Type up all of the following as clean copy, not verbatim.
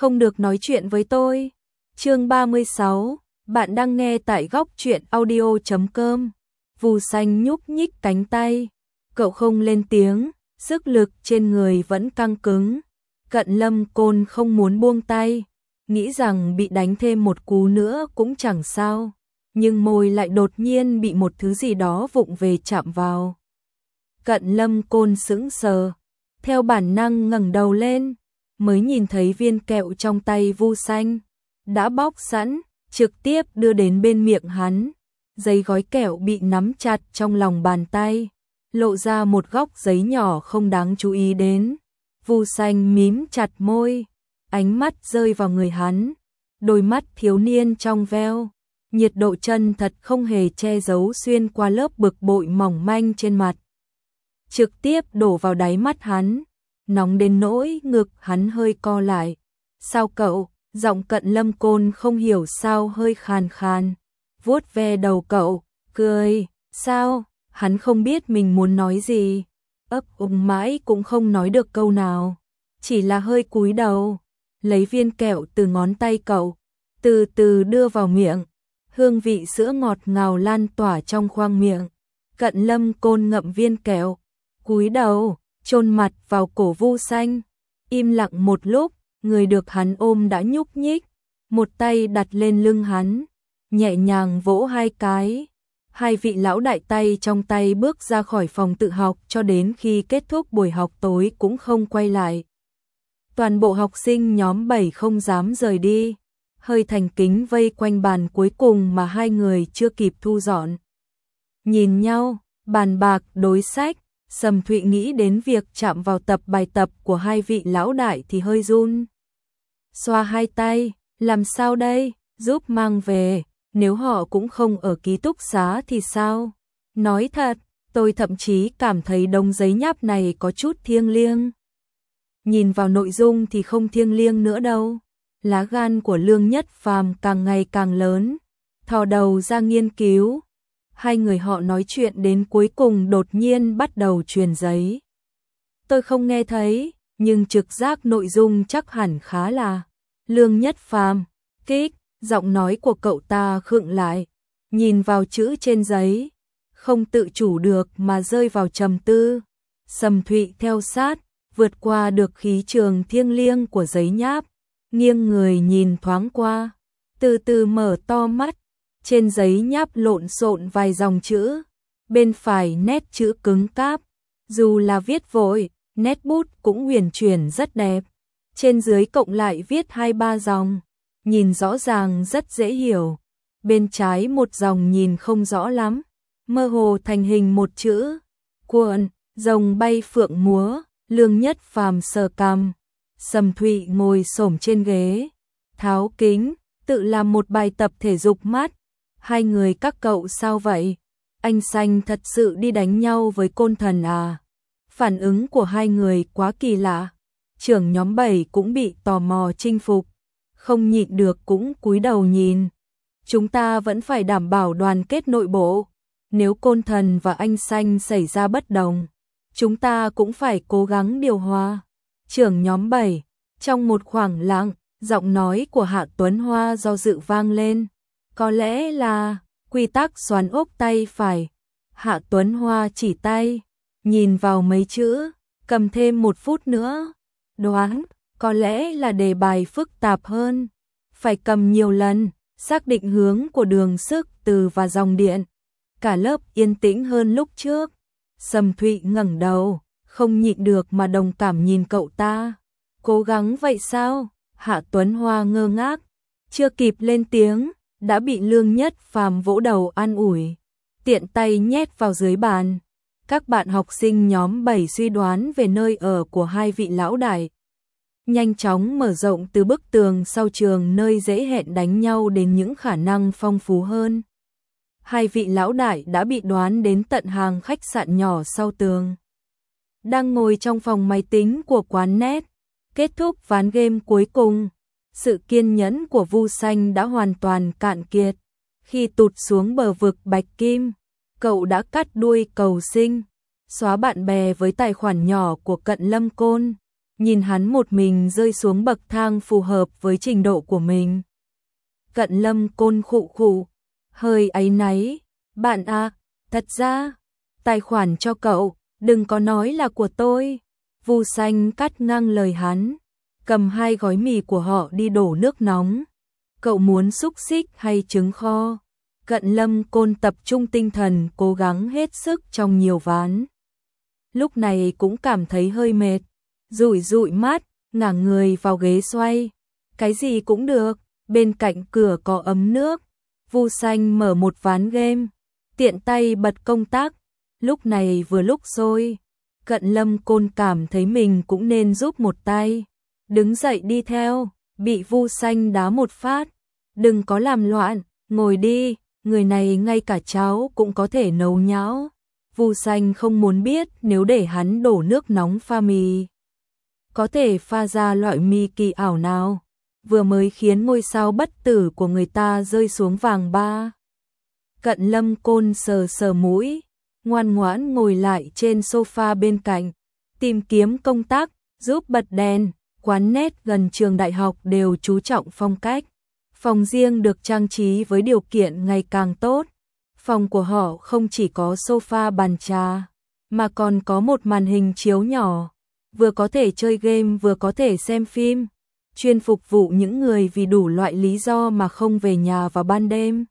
không được nói chuyện với tôi. Chương 36, bạn đang nghe tại góc truyện audio.com. Vu Xanh nhúc nhích cánh tay, cậu không lên tiếng, sức lực trên người vẫn căng cứng. Cận Lâm Côn không muốn buông tay, nghĩ rằng bị đánh thêm một cú nữa cũng chẳng sao, nhưng môi lại đột nhiên bị một thứ gì đó vụng về chạm vào. Cận Lâm Côn sững sờ, theo bản năng ngẩng đầu lên, mới nhìn thấy viên kẹo trong tay Vu Xanh đã bóc sẵn, trực tiếp đưa đến bên miệng hắn. Giấy gói kẹo bị nắm chặt trong lòng bàn tay, lộ ra một góc giấy nhỏ không đáng chú ý đến. Vu Xanh mím chặt môi, ánh mắt rơi vào người hắn, đôi mắt thiếu niên trong veo, nhiệt độ chân thật không hề che giấu xuyên qua lớp bực bội mỏng manh trên mặt, trực tiếp đổ vào đáy mắt hắn, nóng đến nỗi ngực hắn hơi co lại. Sao cậu? Giọng Cận Lâm Côn không hiểu sao hơi khàn khàn, vuốt ve đầu cậu, cười. Sao? Hắn không biết mình muốn nói gì, ấp úng mãi cũng không nói được câu nào, chỉ là hơi cúi đầu, lấy viên kẹo từ ngón tay cậu, từ từ đưa vào miệng. Hương vị sữa ngọt ngào lan tỏa trong khoang miệng. Cận Lâm Côn ngậm viên kẹo, cúi đầu, chôn mặt vào cổ Vu Xanh, im lặng một lúc. Người được hắn ôm đã nhúc nhích, một tay đặt lên lưng hắn, nhẹ nhàng vỗ hai cái. Hai vị lão đại tay trong tay bước ra khỏi phòng tự học cho đến khi kết thúc buổi học tối cũng không quay lại. Toàn bộ học sinh nhóm 7 không dám rời đi, hơi thành kính vây quanh bàn cuối cùng mà hai người chưa kịp thu dọn. Nhìn nhau, bàn bạc đối sách, Sầm Thụy nghĩ đến việc chạm vào tập bài tập của hai vị lão đại thì hơi run. Xoa hai tay, làm sao đây, giúp mang về, nếu họ cũng không ở ký túc xá thì sao? Nói thật, tôi thậm chí cảm thấy đống giấy nháp này có chút thiêng liêng. Nhìn vào nội dung thì không thiêng liêng nữa đâu. Lá gan của Lương Nhất Phàm càng ngày càng lớn, thò đầu ra nghiên cứu. Hai người họ nói chuyện đến cuối cùng đột nhiên bắt đầu truyền giấy. Tôi không nghe thấy, nhưng trực giác nội dung chắc hẳn khá là Lương Nhất Phàm, kích, giọng nói của cậu ta khựng lại, nhìn vào chữ trên giấy, không tự chủ được mà rơi vào trầm tư. Sầm Thụy theo sát, vượt qua được khí trường thiêng liêng của giấy nháp, nghiêng người nhìn thoáng qua, từ từ mở to mắt, trên giấy nháp lộn xộn vài dòng chữ, bên phải nét chữ cứng cáp, dù là viết vội, nét bút cũng huyền chuyển rất đẹp. Trên dưới cộng lại viết 2-3 dòng, nhìn rõ ràng rất dễ hiểu. Bên trái một dòng nhìn không rõ lắm, mơ hồ thành hình một chữ. Cuộn, rồng bay phượng múa, Lương Nhất Phàm sờ cằm. Sầm Thụy ngồi xổm trên ghế, tháo kính, tự làm một bài tập thể dục mắt. Hai người các cậu sao vậy? Anh Xanh thật sự đi đánh nhau với Côn Thần à? Phản ứng của hai người quá kỳ lạ. Trưởng nhóm 7 cũng bị tò mò chinh phục, không nhịn được cũng cúi đầu nhìn. Chúng ta vẫn phải đảm bảo đoàn kết nội bộ, nếu Côn Thần và anh Xanh xảy ra bất đồng, chúng ta cũng phải cố gắng điều hòa. Trưởng nhóm 7, trong một khoảng lặng, giọng nói của Hạ Tuấn Hoa do dự vang lên. Có lẽ là quy tắc xoắn ốc tay phải. Hạ Tuấn Hoa chỉ tay, nhìn vào mấy chữ, cầm thêm 1 phút nữa. Đoán, có lẽ là đề bài phức tạp hơn, phải cầm nhiều lần, xác định hướng của đường sức từ và dòng điện. Cả lớp yên tĩnh hơn lúc trước. Sầm Thụy ngẩng đầu, không nhịn được mà đồng cảm nhìn cậu ta. Cố gắng vậy sao? Hạ Tuấn Hoa ngơ ngác, chưa kịp lên tiếng, đã bị Lương Nhất Phàm vỗ đầu an ủi, tiện tay nhét vào dưới bàn. Các bạn học sinh nhóm 7 suy đoán về nơi ở của hai vị lão đại, nhanh chóng mở rộng từ bức tường sau trường nơi dễ hẹn đánh nhau đến những khả năng phong phú hơn. Hai vị lão đại đã bị đoán đến tận hàng khách sạn nhỏ sau tường. Đang ngồi trong phòng máy tính của quán net, kết thúc ván game cuối cùng, sự kiên nhẫn của Vu Xanh đã hoàn toàn cạn kiệt. Khi tụt xuống bờ vực Bạch Kim, cậu đã cắt đuôi cầu sinh, xóa bạn bè với tài khoản nhỏ của Cận Lâm Côn, nhìn hắn một mình rơi xuống bậc thang phù hợp với trình độ của mình. Cận Lâm Côn khụ khụ, hơi áy náy, bạn à, thật ra, tài khoản cho cậu, đừng có nói là của tôi. Vu Xanh cắt ngang lời hắn, cầm 2 gói mì của họ đi đổ nước nóng. Cậu muốn xúc xích hay trứng kho? Cận Lâm Côn tập trung tinh thần cố gắng hết sức trong nhiều ván. Lúc này cũng cảm thấy hơi mệt, dụi dụi mắt, ngả người vào ghế xoay. Cái gì cũng được, bên cạnh cửa có ấm nước. Vu Xanh mở một ván game, tiện tay bật công tắc, lúc này vừa lúc rồi. Cận Lâm Côn cảm thấy mình cũng nên giúp một tay, đứng dậy đi theo, bị Vu Xanh đá một phát. Đừng có làm loạn, ngồi đi, người này ngay cả cháo cũng có thể nấu nhão. Vu Xanh không muốn biết nếu để hắn đổ nước nóng pha mì, có thể pha ra loại mì kỳ ảo nào, vừa mới khiến ngôi sao bất tử của người ta rơi xuống vàng ba. Cận Lâm Côn sờ sờ mũi, ngoan ngoãn ngồi lại trên sofa bên cạnh, tìm kiếm công tắc, giúp bật đèn. Quán nét gần trường đại học đều chú trọng phong cách. Phòng riêng được trang trí với điều kiện ngày càng tốt. Phòng của họ không chỉ có sofa bàn trà, mà còn có một màn hình chiếu nhỏ, vừa có thể chơi game vừa có thể xem phim, chuyên phục vụ những người vì đủ loại lý do mà không về nhà vào ban đêm.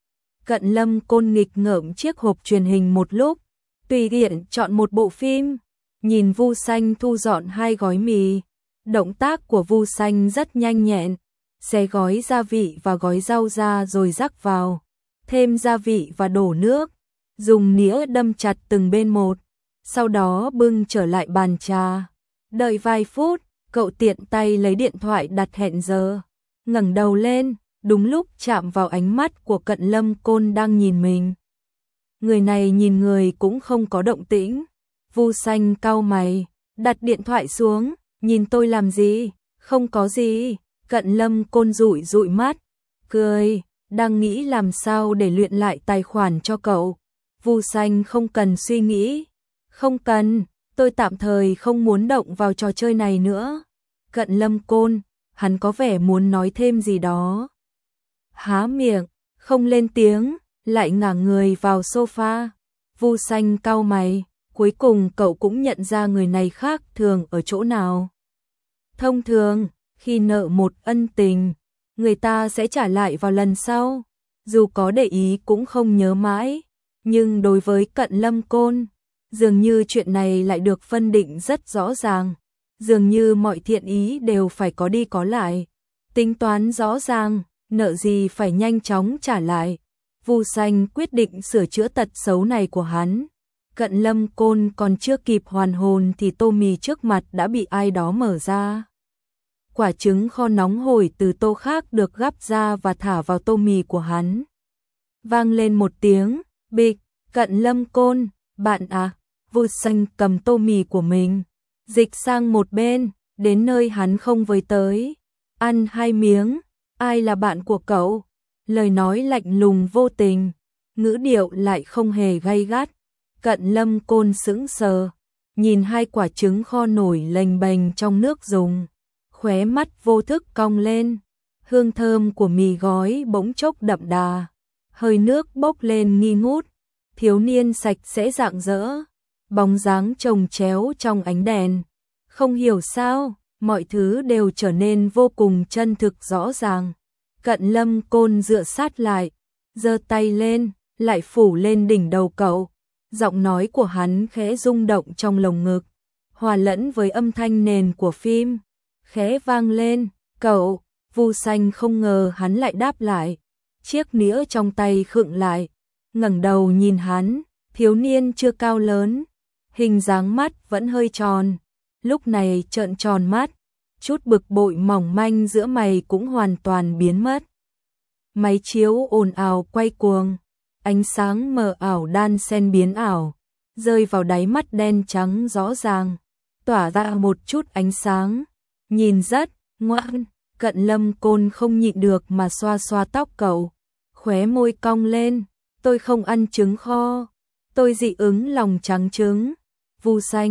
Cận Lâm Côn nghịch ngợm chiếc hộp truyền hình một lúc, tùy tiện chọn một bộ phim, nhìn Vu Xanh thu dọn 2 gói mì. Động tác của Vu Xanh rất nhanh nhẹn, xé gói gia vị và gói rau ra rồi rắc vào, thêm gia vị và đổ nước, dùng nĩa đâm chặt từng bên một, sau đó bưng trở lại bàn trà. Đợi vài phút, cậu tiện tay lấy điện thoại đặt hẹn giờ, ngẩng đầu lên, đúng lúc chạm vào ánh mắt của Cận Lâm Côn đang nhìn mình. Người này nhìn người cũng không có động tĩnh. Vu Xanh cau mày, đặt điện thoại xuống. Nhìn tôi làm gì? Không có gì. Cận Lâm Côn dụi dụi mắt, cười, đang nghĩ làm sao để luyện lại tài khoản cho cậu. Vu Xanh không cần suy nghĩ. Không cần, tôi tạm thời không muốn động vào trò chơi này nữa. Cận Lâm Côn, hắn có vẻ muốn nói thêm gì đó. Há miệng, không lên tiếng, lại ngả người vào sofa. Vu Xanh cau mày. Cuối cùng cậu cũng nhận ra người này khác thường ở chỗ nào. Thông thường, khi nợ một ân tình, người ta sẽ trả lại vào lần sau, dù có để ý cũng không nhớ mãi. Nhưng đối với Cận Lâm Côn, dường như chuyện này lại được phân định rất rõ ràng. Dường như mọi thiện ý đều phải có đi có lại. Tính toán rõ ràng, nợ gì phải nhanh chóng trả lại. Vu Xanh quyết định sửa chữa tật xấu này của hắn. Cận Lâm Côn còn chưa kịp hoàn hồn thì tô mì trước mặt đã bị ai đó mở ra. Quả trứng kho nóng hổi từ tô khác được gắp ra và thả vào tô mì của hắn. Vang lên một tiếng, bịch. Cận Lâm Côn, bạn à? Vu Xanh cầm tô mì của mình, dịch sang một bên, đến nơi hắn không với tới. Ăn 2 miếng, ai là bạn của cậu? Lời nói lạnh lùng vô tình, ngữ điệu lại không hề gay gắt. Cận Lâm Côn sững sờ, nhìn 2 quả trứng kho nổi lềnh bềnh trong nước dùng, khóe mắt vô thức cong lên. Hương thơm của mì gói bỗng chốc đậm đà, hơi nước bốc lên nghi ngút. Thiếu niên sạch sẽ rạng rỡ, bóng dáng chồng chéo trong ánh đèn. Không hiểu sao, mọi thứ đều trở nên vô cùng chân thực rõ ràng. Cận Lâm Côn dựa sát lại, giơ tay lên, lại phủ lên đỉnh đầu cậu. Giọng nói của hắn khẽ rung động trong lồng ngực, hòa lẫn với âm thanh nền của phim, khẽ vang lên. Cậu. Vu Xanh không ngờ hắn lại đáp lại. Chiếc nĩa trong tay khựng lại, ngẩng đầu nhìn hắn. Thiếu niên chưa cao lớn, hình dáng mắt vẫn hơi tròn, lúc này trợn tròn mắt, chút bực bội mỏng manh giữa mày cũng hoàn toàn biến mất. Máy chiếu ồn ào quay cuồng, ánh sáng mờ ảo đan xen biến ảo, rơi vào đáy mắt đen trắng rõ ràng, tỏa ra một chút ánh sáng, nhìn rất ngoan. Cận Lâm Côn không nhịn được mà xoa xoa tóc cậu, khóe môi cong lên. Tôi không ăn trứng kho, tôi dị ứng lòng trắng trứng. Vu Xanh,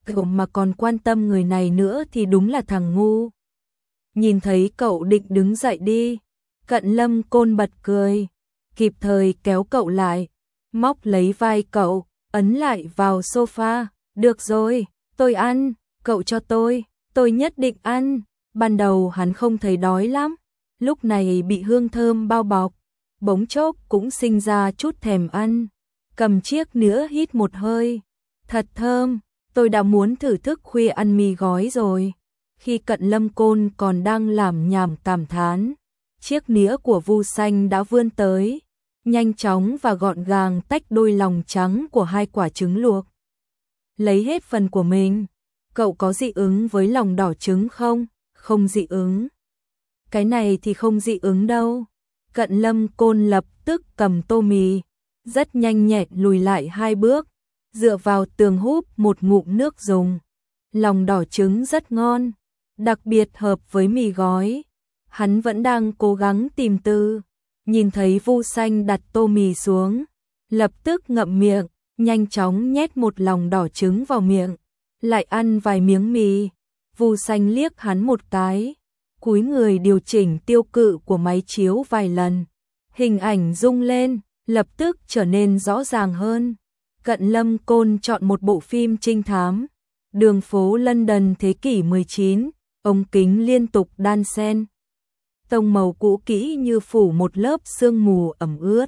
cậu mà còn quan tâm người này nữa thì đúng là thằng ngu. Nhìn thấy cậu định đứng dậy đi, Cận Lâm Côn bật cười, kịp thời kéo cậu lại, móc lấy vai cậu, ấn lại vào sofa. Được rồi, tôi ăn, cậu cho tôi nhất định ăn. Ban đầu hắn không thấy đói lắm, lúc này bị hương thơm bao bọc, bỗng chốc cũng sinh ra chút thèm ăn. Cầm chiếc nĩa hít một hơi, thật thơm, tôi đã muốn thử thức khuya ăn mì gói rồi. Khi Cận Lâm Côn còn đang làm nhảm cảm thán, chiếc nĩa của Vu Xanh đã vươn tới, nhanh chóng và gọn gàng tách đôi lòng trắng của hai quả trứng luộc. Lấy hết phần của mình. Cậu có dị ứng với lòng đỏ trứng không? Không dị ứng. Cái này thì không dị ứng đâu. Cận Lâm Côn lập tức cầm tô mì, rất nhanh nhẹn lùi lại 2 bước, dựa vào tường húp một ngụm nước dùng. Lòng đỏ trứng rất ngon, đặc biệt hợp với mì gói. Hắn vẫn đang cố gắng tìm từ, nhìn thấy Vu Xanh đặt tô mì xuống, lập tức ngậm miệng, nhanh chóng nhét một lòng đỏ trứng vào miệng, lại ăn vài miếng mì. Vu Xanh liếc hắn một cái, cúi người điều chỉnh tiêu cự của máy chiếu vài lần. Hình ảnh rung lên, lập tức trở nên rõ ràng hơn. Cận Lâm Côn chọn một bộ phim trinh thám, đường phố London thế kỷ 19, ống kính liên tục đan xen. Tông màu cũ kỹ như phủ một lớp sương mù ẩm ướt.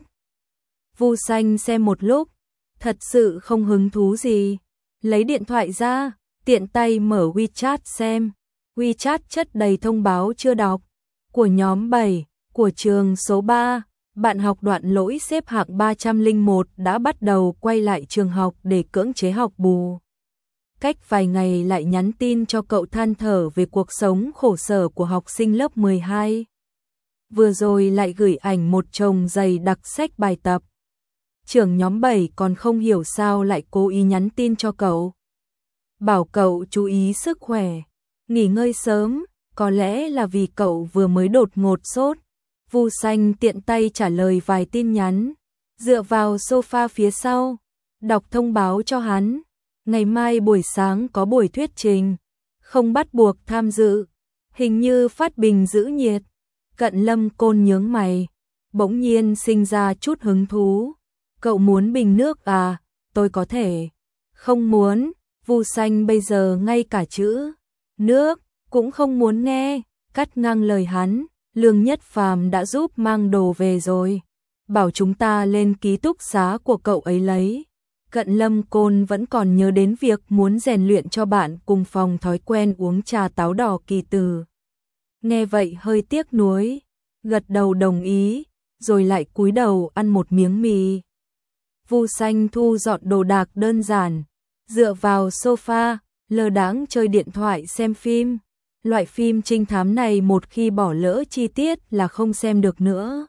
Vu Xanh xem một lúc, thật sự không hứng thú gì. Lấy điện thoại ra, tiện tay mở WeChat xem. WeChat chất đầy thông báo chưa đọc. Của nhóm 7, của trường số 3, bạn học đoạn lỗi xếp hạng 301 đã bắt đầu quay lại trường học để cưỡng chế học bù. Cách vài ngày lại nhắn tin cho cậu than thở về cuộc sống khổ sở của học sinh lớp 12. Vừa rồi lại gửi ảnh một chồng dày đặc sách bài tập. Trưởng nhóm 7 còn không hiểu sao lại cố ý nhắn tin cho cậu. Bảo cậu chú ý sức khỏe, nghỉ ngơi sớm, có lẽ là vì cậu vừa mới đột ngột sốt. Vu Xanh tiện tay trả lời vài tin nhắn, dựa vào sofa phía sau, đọc thông báo cho hắn. Ngày mai buổi sáng có buổi thuyết trình, không bắt buộc tham dự, hình như phát bình giữ nhiệt. Cận Lâm Côn nhướng mày, bỗng nhiên sinh ra chút hứng thú. Cậu muốn bình nước à? Tôi có thể. Không muốn. Vu Xanh bây giờ ngay cả chữ nước cũng không muốn nghe, cắt ngang lời hắn. Lương Nhất Phàm đã giúp mang đồ về rồi, bảo chúng ta lên ký túc xá của cậu ấy lấy. Cận Lâm Côn vẫn còn nhớ đến việc muốn rèn luyện cho bạn cùng phòng thói quen uống trà táo đỏ kỳ từ. Nghe vậy hơi tiếc nuối, gật đầu đồng ý, rồi lại cúi đầu ăn một miếng mì. Vu Xanh thu dọn đồ đạc đơn giản, dựa vào sofa, lơ đãng chơi điện thoại xem phim. Loại phim trinh thám này một khi bỏ lỡ chi tiết là không xem được nữa.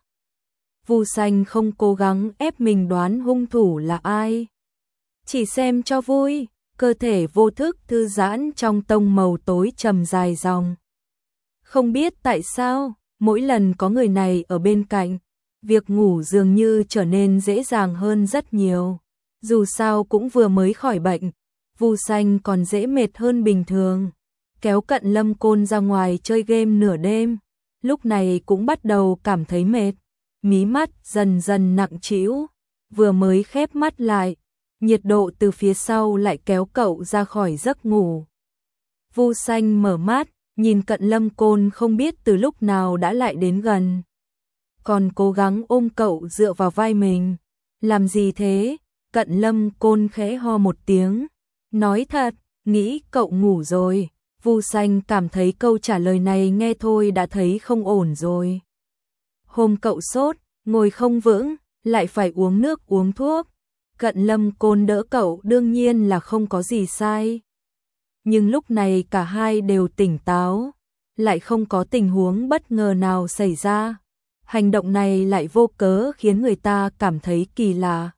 Vu Xanh không cố gắng ép mình đoán hung thủ là ai, chỉ xem cho vui, cơ thể vô thức thư giãn trong tông màu tối trầm dài dòng. Không biết tại sao, mỗi lần có người này ở bên cạnh, việc ngủ dường như trở nên dễ dàng hơn rất nhiều. Dù sao cũng vừa mới khỏi bệnh, Vu Xanh còn dễ mệt hơn bình thường. Kéo Cận Lâm Côn ra ngoài chơi game nửa đêm, lúc này cũng bắt đầu cảm thấy mệt, mí mắt dần dần nặng trĩu, vừa mới khép mắt lại, nhiệt độ từ phía sau lại kéo cậu ra khỏi giấc ngủ. Vu Xanh mở mắt, nhìn Cận Lâm Côn không biết từ lúc nào đã lại đến gần, còn cố gắng ôm cậu dựa vào vai mình. Làm gì thế? Cận Lâm Côn khẽ ho một tiếng, nói thật, nghĩ cậu ngủ rồi. Vu Xanh cảm thấy câu trả lời này nghe thôi đã thấy không ổn rồi. Hôm cậu sốt, ngồi không vững, lại phải uống nước uống thuốc. Cận Lâm Côn đỡ cậu đương nhiên là không có gì sai. Nhưng lúc này cả hai đều tỉnh táo, lại không có tình huống bất ngờ nào xảy ra. Hành động này lại vô cớ khiến người ta cảm thấy kỳ lạ.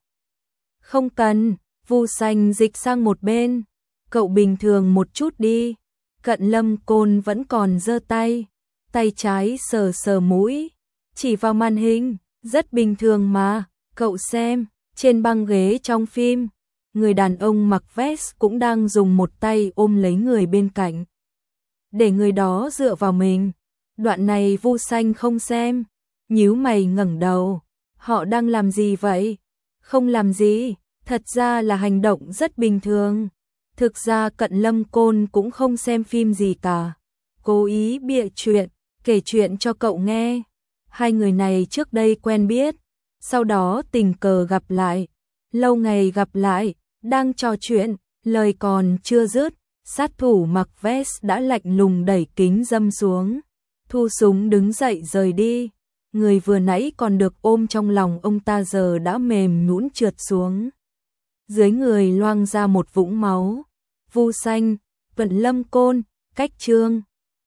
Không cần, Vu Xanh dịch sang một bên, cậu bình thường một chút đi. Cận Lâm Côn vẫn còn giơ tay, tay trái sờ sờ mũi, chỉ vào màn hình, rất bình thường mà, cậu xem, trên băng ghế trong phim, người đàn ông mặc vest cũng đang dùng một tay ôm lấy người bên cạnh, để người đó dựa vào mình. Đoạn này Vu Xanh không xem, nhíu mày ngẩng đầu. Họ đang làm gì vậy? Không làm gì, thật ra là hành động rất bình thường. Thực ra Cận Lâm Côn cũng không xem phim gì cả. Cố ý bịa chuyện, kể chuyện cho cậu nghe. Hai người này trước đây quen biết, sau đó tình cờ gặp lại. Lâu ngày gặp lại, đang trò chuyện, lời còn chưa dứt, sát thủ mặc vest đã lạnh lùng đẩy kính dâm xuống, thu súng đứng dậy rời đi. Người vừa nãy còn được ôm trong lòng ông ta giờ đã mềm nhũn trượt xuống. Dưới người loang ra một vũng máu. Vu Xanh, Cận Lâm Côn, cách chương